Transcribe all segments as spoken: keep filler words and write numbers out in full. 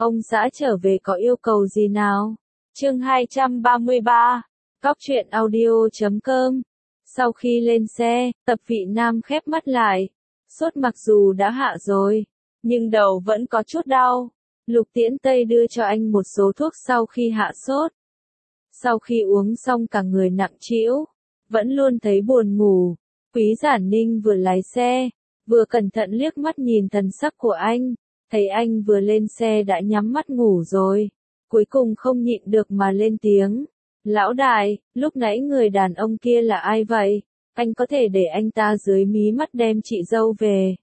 Ông xã trở về có yêu cầu gì nào? Chương hai trăm ba mươi ba. Cóc truyện audio chấm com. Sau khi lên xe, Tập Vị Nam khép mắt lại. Sốt mặc dù đã hạ rồi, nhưng đầu vẫn có chút đau. Lục Tiễn Tây đưa cho anh một số thuốc sau khi hạ sốt. Sau khi uống xong cả người nặng trĩu, vẫn luôn thấy buồn ngủ. Quý Giản Ninh vừa lái xe, vừa cẩn thận liếc mắt nhìn thần sắc của anh, thấy anh vừa lên xe đã nhắm mắt ngủ rồi. Cuối cùng không nhịn được mà lên tiếng. Lão đại, lúc nãy người đàn ông kia là ai vậy? Anh có thể để anh ta dưới mí mắt đem chị dâu về.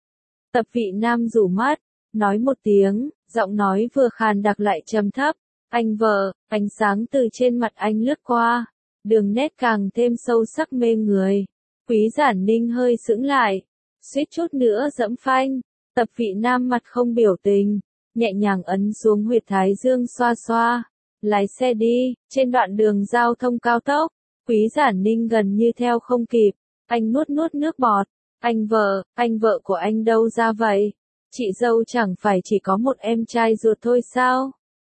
Tập Vị Nam rủ mắt, nói một tiếng, giọng nói vừa khàn đặc lại trầm thấp. Anh vợ, ánh sáng từ trên mặt anh lướt qua, đường nét càng thêm sâu sắc mê người. Quý Giản Ninh hơi sững lại, suýt chút nữa dẫm phanh. Tập Vị Nam mặt không biểu tình, nhẹ nhàng ấn xuống huyệt thái dương xoa xoa. Lái xe đi, trên đoạn đường giao thông cao tốc, Quý Giản Ninh gần như theo không kịp, anh nuốt nuốt nước bọt. Anh vợ, anh vợ của anh đâu ra vậy? Chị dâu chẳng phải chỉ có một em trai ruột thôi sao?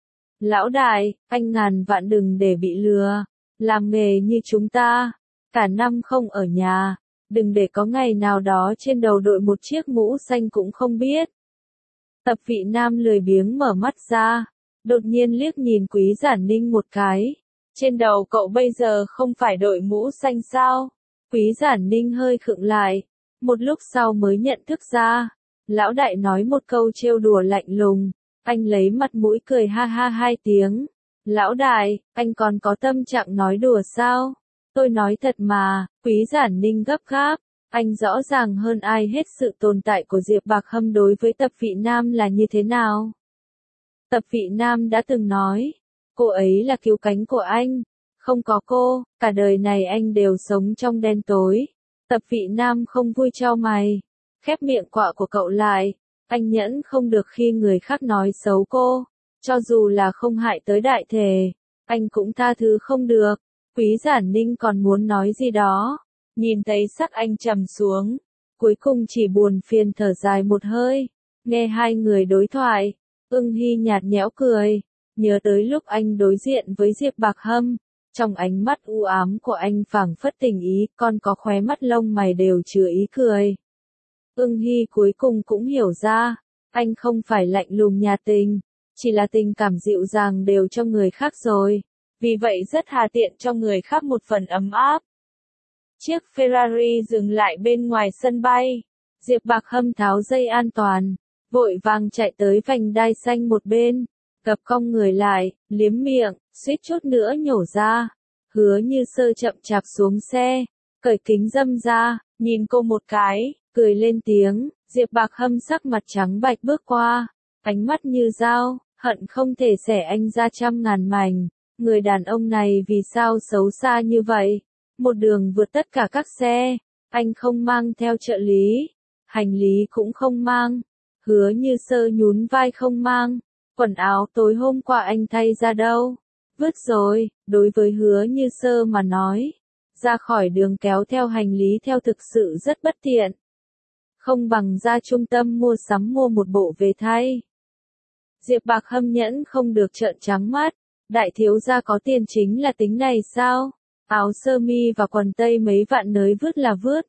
Lão đại, anh ngàn vạn đừng để bị lừa, làm nghề như chúng ta, cả năm không ở nhà, đừng để có ngày nào đó trên đầu đội một chiếc mũ xanh cũng không biết. Tập Vị Nam lười biếng mở mắt ra, đột nhiên liếc nhìn Quý Giản Ninh một cái. Trên đầu cậu bây giờ không phải đội mũ xanh sao? Quý Giản Ninh hơi khựng lại, một lúc sau mới nhận thức ra. Lão đại nói một câu trêu đùa lạnh lùng, anh lấy mặt mũi cười ha ha hai tiếng. Lão đại, anh còn có tâm trạng nói đùa sao? Tôi nói thật mà. Quý Giản Ninh gấp gáp, anh rõ ràng hơn ai hết sự tồn tại của Diệp Bạc Hâm đối với Tập Vị Nam là như thế nào. Tập Vị Nam đã từng nói, cô ấy là cứu cánh của anh, không có cô, cả đời này anh đều sống trong đen tối. Tập Vị Nam không vui chau mày, khép miệng quạ của cậu lại, anh nhẫn không được khi người khác nói xấu cô, cho dù là không hại tới đại thể, anh cũng tha thứ không được. Quý Giản Ninh còn muốn nói gì đó, nhìn thấy sắc anh trầm xuống, cuối cùng chỉ buồn phiền thở dài một hơi. Nghe hai người đối thoại, Ưng Hy nhạt nhẽo cười, nhớ tới lúc anh đối diện với Diệp Bạc Hâm, trong ánh mắt u ám của anh phảng phất tình ý, còn có khóe mắt lông mày đều chứa ý cười. Ưng Hy cuối cùng cũng hiểu ra, anh không phải lạnh lùng nhạt tình, chỉ là tình cảm dịu dàng đều cho người khác rồi, vì vậy rất hà tiện cho người khác một phần ấm áp. Chiếc Ferrari dừng lại bên ngoài sân bay, Diệp Bạc Hâm tháo dây an toàn, vội vàng chạy tới vành đai xanh một bên, gập cong người lại, liếm miệng, suýt chút nữa nhổ ra. Hứa Như Sơ chậm chạp xuống xe, cởi kính râm ra, nhìn cô một cái, cười lên tiếng. Diệp Bạc Hâm sắc mặt trắng bạch bước qua, ánh mắt như dao, hận không thể xẻ anh ra trăm ngàn mảnh. Người đàn ông này vì sao xấu xa như vậy? Một đường vượt tất cả các xe, anh không mang theo trợ lý, hành lý cũng không mang. Hứa Như Sơ nhún vai không mang, quần áo tối hôm qua anh thay ra đâu? Vứt rồi. Đối với Hứa Như Sơ mà nói, ra khỏi đường kéo theo hành lý theo thực sự rất bất tiện. Không bằng ra trung tâm mua sắm mua một bộ về thay. Diệp Bạc Hâm nhẫn không được trợn trắng mắt, đại thiếu gia có tiền chính là tính này sao? Áo sơ mi và quần tây mấy vạn nới vứt là vứt.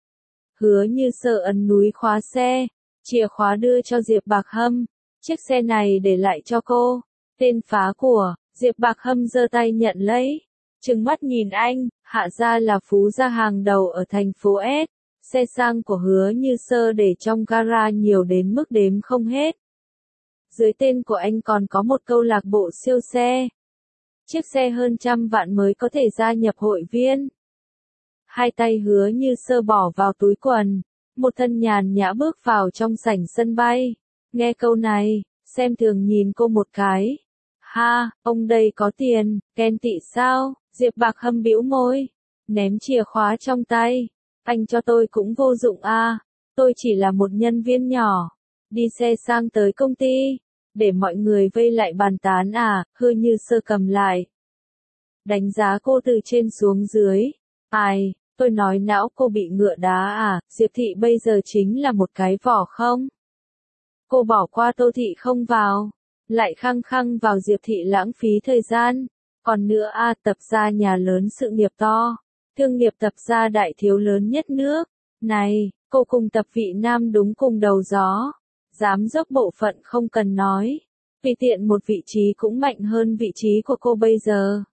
Hứa Như Sơ ấn núi khóa xe, chìa khóa đưa cho Diệp Bạc Hâm, chiếc xe này để lại cho cô. Tên phá của. Diệp Bạc Hâm giơ tay nhận lấy, trừng mắt nhìn anh, hạ gia là phú gia hàng đầu ở thành phố S, xe sang của Hứa Như Sơ để trong gara nhiều đến mức đếm không hết. Dưới tên của anh còn có một câu lạc bộ siêu xe. Chiếc xe hơn trăm vạn mới có thể gia nhập hội viên. Hai tay Hứa Như Sơ bỏ vào túi quần, một thân nhàn nhã bước vào trong sảnh sân bay. Nghe câu này, xem thường nhìn cô một cái. Ha, ông đây có tiền, ghen tị sao? Diệp Bạc Hâm bĩu môi, ném chìa khóa trong tay. Anh cho tôi cũng vô dụng à, tôi chỉ là một nhân viên nhỏ, đi xe sang tới công ty, để mọi người vây lại bàn tán à. Hứa Như Sơ cầm lại, đánh giá cô từ trên xuống dưới. Ai, tôi nói não cô bị ngựa đá à? Diệp Thị bây giờ chính là một cái vỏ không? Cô bỏ qua Tô Thị không vào, lại khăng khăng vào Diệp thị lãng phí thời gian. Còn nữa a Tập gia nhà lớn sự nghiệp to, thương nghiệp Tập gia đại thiếu lớn nhất nước. Này, cô cùng Tập Vị Nam đúng cùng đầu gió. Giám đốc bộ phận không cần nói. Vì tiện một vị trí cũng mạnh hơn vị trí của cô bây giờ.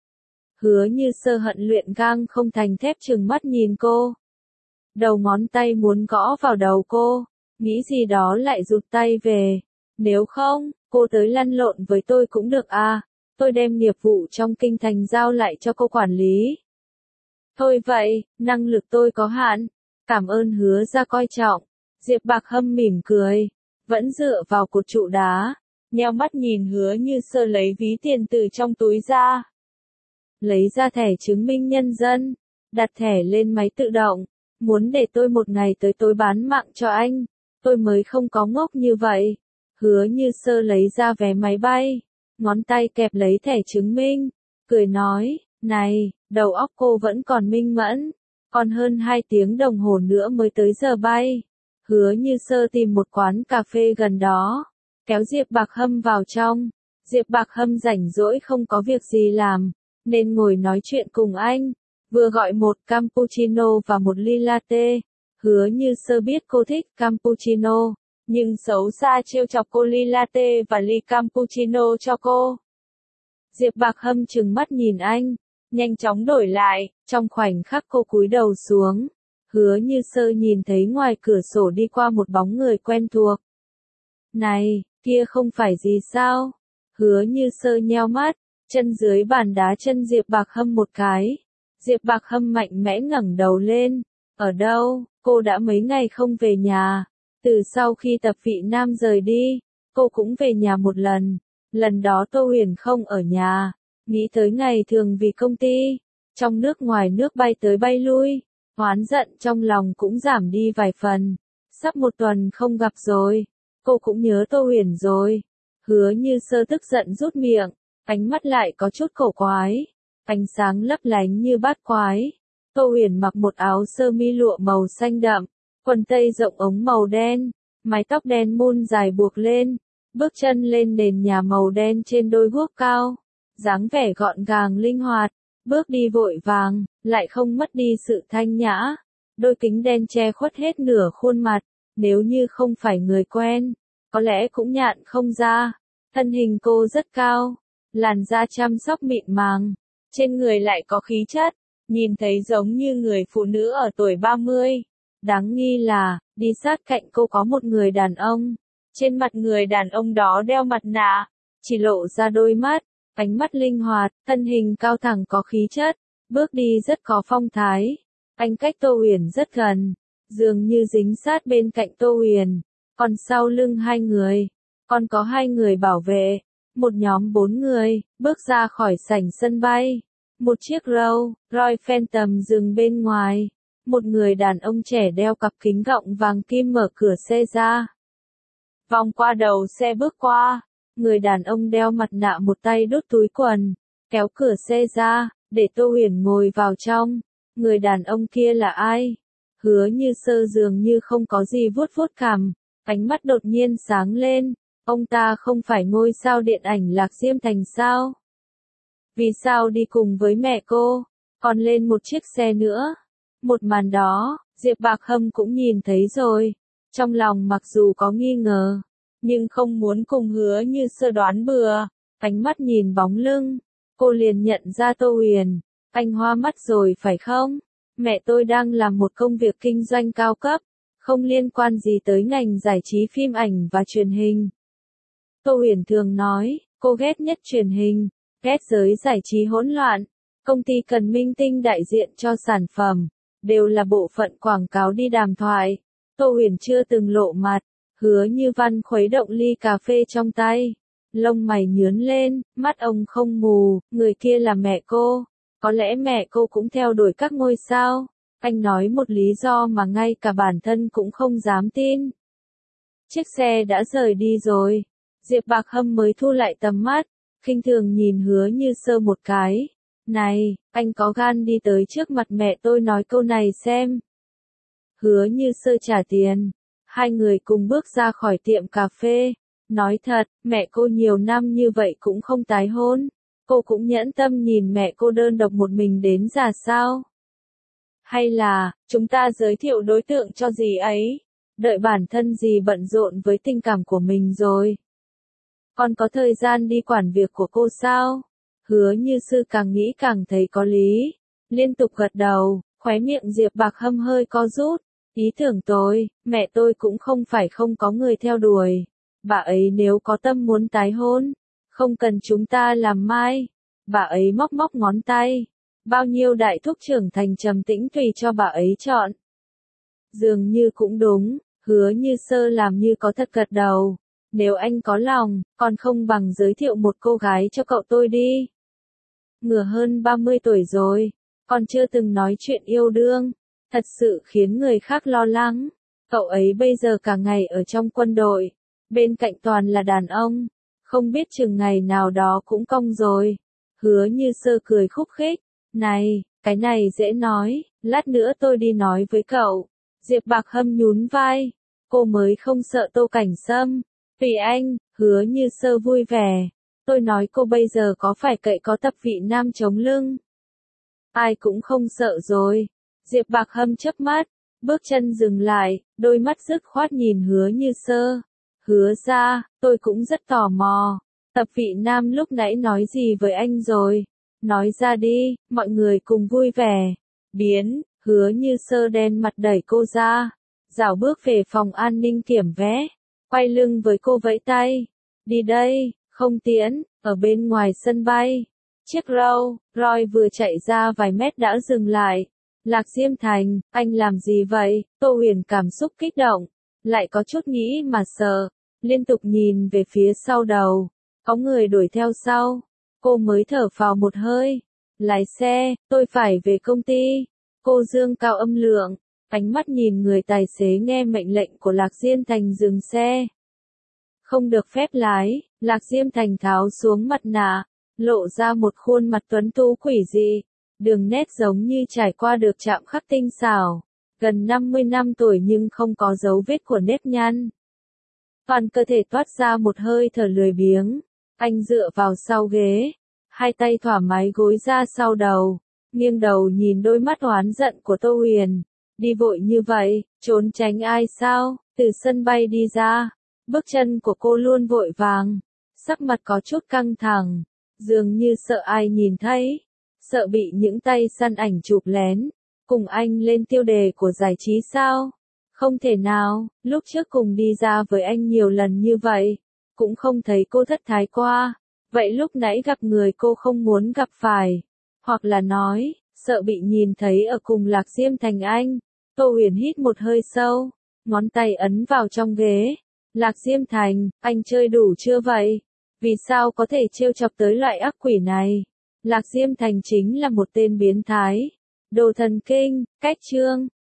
Hứa Như Sơ hận luyện gang không thành thép trừng mắt nhìn cô. Đầu ngón tay muốn gõ vào đầu cô, nghĩ gì đó lại rụt tay về. Nếu không, cô tới lăn lộn với tôi cũng được à, tôi đem nghiệp vụ trong kinh thành giao lại cho cô quản lý. Thôi vậy, năng lực tôi có hạn, cảm ơn Hứa gia coi trọng. Diệp Bạc Hâm mỉm cười, vẫn dựa vào cột trụ đá, nheo mắt nhìn Hứa Như Sơ lấy ví tiền từ trong túi ra. Lấy ra thẻ chứng minh nhân dân, đặt thẻ lên máy tự động, muốn để tôi một ngày tới tối bán mạng cho anh, tôi mới không có ngốc như vậy. Hứa Như Sơ lấy ra vé máy bay, ngón tay kẹp lấy thẻ chứng minh, cười nói, này, đầu óc cô vẫn còn minh mẫn, còn hơn hai tiếng đồng hồ nữa mới tới giờ bay. Hứa Như Sơ tìm một quán cà phê gần đó, kéo Diệp Bạc Hâm vào trong. Diệp Bạc Hâm rảnh rỗi không có việc gì làm, nên ngồi nói chuyện cùng anh, vừa gọi một cappuccino và một ly latte. Hứa Như Sơ biết cô thích cappuccino, nhưng xấu xa trêu chọc cô ly latte và ly cappuccino cho cô. Diệp Bạc Hâm trừng mắt nhìn anh, nhanh chóng đổi lại, trong khoảnh khắc cô cúi đầu xuống. Hứa Như Sơ nhìn thấy ngoài cửa sổ đi qua một bóng người quen thuộc. Này, kia không phải gì sao? Hứa Như Sơ nheo mắt, chân dưới bàn đá chân Diệp Bạc Hâm một cái. Diệp Bạc Hâm mạnh mẽ ngẩng đầu lên. Ở đâu? Cô đã mấy ngày không về nhà. Từ sau khi Tập Vị Nam rời đi, cô cũng về nhà một lần. Lần đó Tô Huyền không ở nhà. Nghĩ tới ngày thường vì công ty, trong nước ngoài nước bay tới bay lui, oán giận trong lòng cũng giảm đi vài phần. Sắp một tuần không gặp rồi, cô cũng nhớ Tô Huyền rồi. Hứa Như Sơ tức giận rút miệng, ánh mắt lại có chút cổ quái, ánh sáng lấp lánh như bát quái. Tô Huyền mặc một áo sơ mi lụa màu xanh đậm, quần tây rộng ống màu đen, mái tóc đen mun dài buộc lên, bước chân lên nền nhà màu đen trên đôi guốc cao, dáng vẻ gọn gàng linh hoạt, bước đi vội vàng, lại không mất đi sự thanh nhã. Đôi kính đen che khuất hết nửa khuôn mặt, nếu như không phải người quen, có lẽ cũng nhận không ra. Thân hình cô rất cao, làn da chăm sóc mịn màng, trên người lại có khí chất, nhìn thấy giống như người phụ nữ ở tuổi ba mươi. Đáng nghi là, đi sát cạnh cô có một người đàn ông, trên mặt người đàn ông đó đeo mặt nạ, chỉ lộ ra đôi mắt, ánh mắt linh hoạt, thân hình cao thẳng có khí chất, bước đi rất có phong thái. Anh cách Tô Huyền rất gần, dường như dính sát bên cạnh Tô Huyền, còn sau lưng hai người, còn có hai người bảo vệ, một nhóm bốn người, bước ra khỏi sảnh sân bay. Một chiếc Rolls Royce Phantom dừng bên ngoài, một người đàn ông trẻ đeo cặp kính gọng vàng kim mở cửa xe ra. Vòng qua đầu xe bước qua, người đàn ông đeo mặt nạ một tay đút túi quần, kéo cửa xe ra, để Tô Huyền ngồi vào trong. Người đàn ông kia là ai? Hứa Như Sơ dường như không có gì vuốt vuốt cằm, ánh mắt đột nhiên sáng lên. Ông ta không phải ngôi sao điện ảnh Lạc Diêm Thành sao? Vì sao đi cùng với mẹ cô, còn lên một chiếc xe nữa? Một màn đó, Diệp Bạc Hâm cũng nhìn thấy rồi. Trong lòng mặc dù có nghi ngờ, nhưng không muốn cùng Hứa Như Sơ đoán bừa. Ánh mắt nhìn bóng lưng, cô liền nhận ra Tô Huyền. Anh hoa mắt rồi phải không? Mẹ tôi đang làm một công việc kinh doanh cao cấp, không liên quan gì tới ngành giải trí phim ảnh và truyền hình. Tô Huyền thường nói, cô ghét nhất truyền hình, ghét giới giải trí hỗn loạn. Công ty cần minh tinh đại diện cho sản phẩm, đều là bộ phận quảng cáo đi đàm thoại. Tô Huyền chưa từng lộ mặt. Hứa Như Văn khuấy động ly cà phê trong tay, lông mày nhướng lên, mắt ông không mù, người kia là mẹ cô. Có lẽ mẹ cô cũng theo đuổi các ngôi sao. Anh nói một lý do mà ngay cả bản thân cũng không dám tin. Chiếc xe đã rời đi rồi. Diệp Bạc Hâm mới thu lại tầm mắt, khinh thường nhìn Hứa Như Sơ một cái. Này, anh có gan đi tới trước mặt mẹ tôi nói câu này xem. Hứa Như Sơ trả tiền. Hai người cùng bước ra khỏi tiệm cà phê. Nói thật, mẹ cô nhiều năm như vậy cũng không tái hôn. Cô cũng nhẫn tâm nhìn mẹ cô đơn độc một mình đến già sao? Hay là, chúng ta giới thiệu đối tượng cho dì ấy, đợi bản thân dì bận rộn với tình cảm của mình rồi. Còn có thời gian đi quản việc của cô sao? Hứa Như Sư càng nghĩ càng thấy có lý, liên tục gật đầu, khóe miệng Diệp Bạc Hâm hơi co rút. Ý tưởng tôi, mẹ tôi cũng không phải không có người theo đuổi. Bà ấy nếu có tâm muốn tái hôn, không cần chúng ta làm mai. Bà ấy móc móc ngón tay. Bao nhiêu đại thúc trưởng thành trầm tĩnh tùy cho bà ấy chọn. Dường như cũng đúng, Hứa Như Sơ làm như có thật gật đầu. Nếu anh có lòng, còn không bằng giới thiệu một cô gái cho cậu tôi đi. Ngửa hơn ba mươi tuổi rồi, còn chưa từng nói chuyện yêu đương, thật sự khiến người khác lo lắng. Cậu ấy bây giờ cả ngày ở trong quân đội, bên cạnh toàn là đàn ông, không biết chừng ngày nào đó cũng cong rồi. Hứa Như Sơ cười khúc khích, này, cái này dễ nói, lát nữa tôi đi nói với cậu. Diệp Bạc Hâm nhún vai, cô mới không sợ Tô Cảnh Sâm. Tùy anh, Hứa Như Sơ vui vẻ. Tôi nói cô bây giờ có phải cậy có tập vị nam chống lưng? Ai cũng không sợ rồi. Diệp Bạc Hâm chớp mắt, bước chân dừng lại, đôi mắt dứt khoát nhìn Hứa Như Sơ. Hứa ra, tôi cũng rất tò mò. Tập vị nam lúc nãy nói gì với anh rồi? Nói ra đi, mọi người cùng vui vẻ. Biến, Hứa Như Sơ đen mặt đẩy cô ra, dạo bước về phòng an ninh kiểm vé, quay lưng với cô vẫy tay. Đi đây, không tiễn, ở bên ngoài sân bay. Chiếc Rolls Royce vừa chạy ra vài mét đã dừng lại. Lạc Diêm Thành, anh làm gì vậy? Tô Huyền cảm xúc kích động, lại có chút nghĩ mà sợ, liên tục nhìn về phía sau đầu. Có người đuổi theo sau, cô mới thở phào một hơi. Lái xe, tôi phải về công ty. Cô dương cao âm lượng, ánh mắt nhìn người tài xế nghe mệnh lệnh của Lạc Diêm Thành dừng xe. Không được phép lái, Lạc Diêm Thành tháo xuống mặt nạ, lộ ra một khuôn mặt tuấn tú quỷ dị, đường nét giống như trải qua được chạm khắc tinh xảo, gần năm mươi năm tuổi nhưng không có dấu vết của nếp nhăn. Toàn cơ thể toát ra một hơi thở lười biếng, anh dựa vào sau ghế, hai tay thoải mái gối ra sau đầu, nghiêng đầu nhìn đôi mắt oán giận của Tô Huyền. Đi vội như vậy, trốn tránh ai sao? Từ sân bay đi ra, bước chân của cô luôn vội vàng, sắc mặt có chút căng thẳng, dường như sợ ai nhìn thấy, sợ bị những tay săn ảnh chụp lén. Cùng anh lên tiêu đề của giải trí sao? Không thể nào, lúc trước cùng đi ra với anh nhiều lần như vậy, cũng không thấy cô thất thái qua. Vậy lúc nãy gặp người cô không muốn gặp phải, hoặc là nói, sợ bị nhìn thấy ở cùng Lạc Diêm Thành anh. Tô Huyền hít một hơi sâu, ngón tay ấn vào trong ghế. Lạc Diêm Thành, anh chơi đủ chưa vậy? Vì sao có thể trêu chọc tới loại ác quỷ này? Lạc Diêm Thành chính là một tên biến thái, đồ thần kinh, cách chương.